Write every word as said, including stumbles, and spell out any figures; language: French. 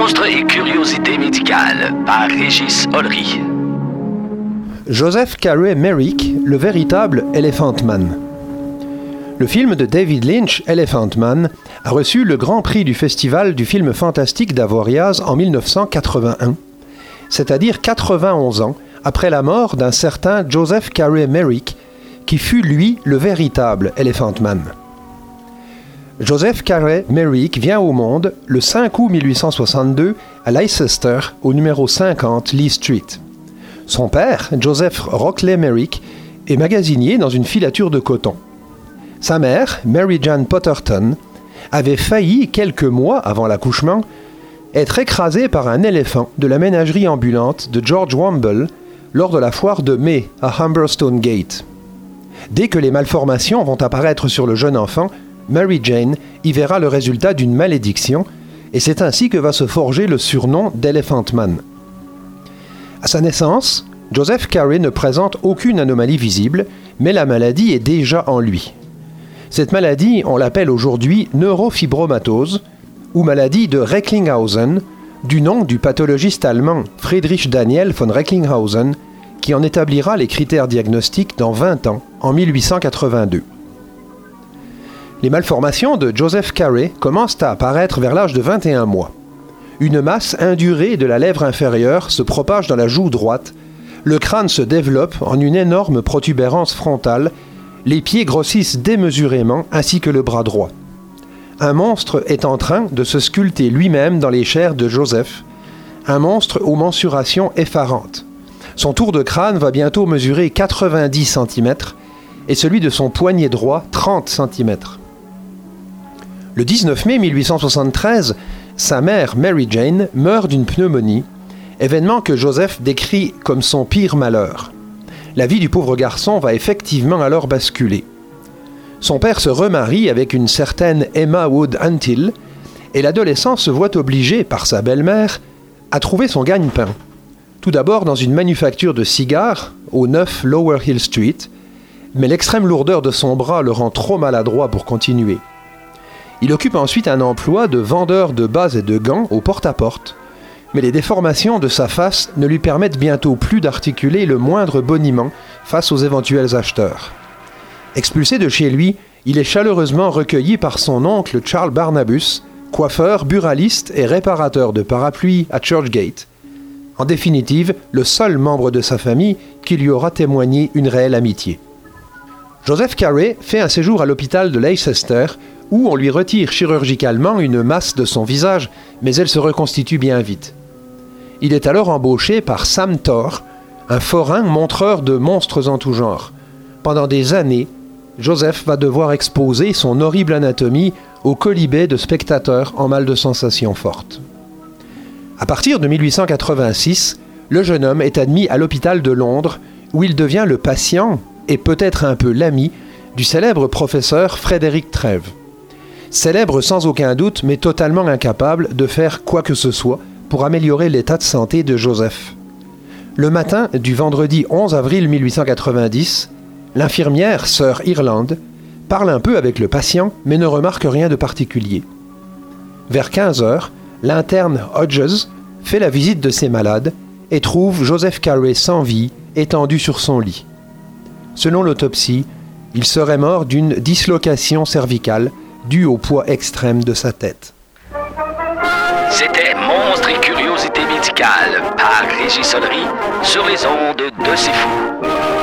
Monstres et curiosités médicales par Régis Ollery. Joseph Carey Merrick, le véritable Elephant Man. Le film de David Lynch, Elephant Man, a reçu le Grand Prix du Festival du film fantastique d'Avoriaz en dix-neuf cent quatre-vingt-un, c'est-à-dire quatre-vingt-onze ans après la mort d'un certain Joseph Carey Merrick, qui fut lui le véritable Elephant Man. Joseph Carey Merrick vient au monde le cinq août mille huit cent soixante-deux à Leicester, au numéro cinquante Lee Street. Son père, Joseph Rockley Merrick, est magasinier dans une filature de coton. Sa mère, Mary Jane Potterton, avait failli, quelques mois avant l'accouchement, être écrasée par un éléphant de la ménagerie ambulante de George Womble lors de la foire de mai à Humberstone Gate. Dès que les malformations vont apparaître sur le jeune enfant, Mary Jane y verra le résultat d'une malédiction, et c'est ainsi que va se forger le surnom d'Elephant Man. À sa naissance, Joseph Carey ne présente aucune anomalie visible, mais la maladie est déjà en lui. Cette maladie, on l'appelle aujourd'hui neurofibromatose, ou maladie de Recklinghausen, du nom du pathologiste allemand Friedrich Daniel von Recklinghausen, qui en établira les critères diagnostiques dans vingt ans, en mille huit cent quatre-vingt-deux. Les malformations de Joseph Carey commencent à apparaître vers l'âge de vingt et un mois. Une masse indurée de la lèvre inférieure se propage dans la joue droite, le crâne se développe en une énorme protubérance frontale, les pieds grossissent démesurément ainsi que le bras droit. Un monstre est en train de se sculpter lui-même dans les chairs de Joseph, un monstre aux mensurations effarantes. Son tour de crâne va bientôt mesurer quatre-vingt-dix centimètres et celui de son poignet droit trente centimètres. Le dix-neuf mai mille huit cent soixante-treize, sa mère Mary Jane meurt d'une pneumonie, événement que Joseph décrit comme son pire malheur. La vie du pauvre garçon va effectivement alors basculer. Son père se remarie avec une certaine Emma Wood Antill et l'adolescent se voit obligé par sa belle-mère à trouver son gagne-pain. Tout d'abord dans une manufacture de cigares au neuf Lower Hill Street, mais l'extrême lourdeur de son bras le rend trop maladroit pour continuer. Il occupe ensuite un emploi de vendeur de bas et de gants au porte-à-porte, mais les déformations de sa face ne lui permettent bientôt plus d'articuler le moindre boniment face aux éventuels acheteurs. Expulsé de chez lui, il est chaleureusement recueilli par son oncle Charles Barnabas, coiffeur, buraliste et réparateur de parapluies à Churchgate. En définitive, le seul membre de sa famille qui lui aura témoigné une réelle amitié. Joseph Carey fait un séjour à l'hôpital de Leicester, où on lui retire chirurgicalement une masse de son visage, mais elle se reconstitue bien vite. Il est alors embauché par Sam Thor, un forain montreur de monstres en tout genre. Pendant des années, Joseph va devoir exposer son horrible anatomie au quolibet de spectateurs en mal de sensations fortes. À partir de mille huit cent quatre-vingt-six, le jeune homme est admis à l'hôpital de Londres, où il devient le patient, et peut-être un peu l'ami, du célèbre professeur Frédéric Trèves. Célèbre sans aucun doute, mais totalement incapable de faire quoi que ce soit pour améliorer l'état de santé de Joseph. Le matin du vendredi onze avril mille huit cent quatre-vingt-dix, l'infirmière, sœur Irlande, parle un peu avec le patient, mais ne remarque rien de particulier. Vers quinze heures, l'interne Hodges fait la visite de ses malades et trouve Joseph Carey sans vie, étendu sur son lit. Selon l'autopsie, il serait mort d'une dislocation cervicale due au poids extrême de sa tête. C'était Monstres et curiosités médicales par Régis Ollery sur les ondes de C'est Fou.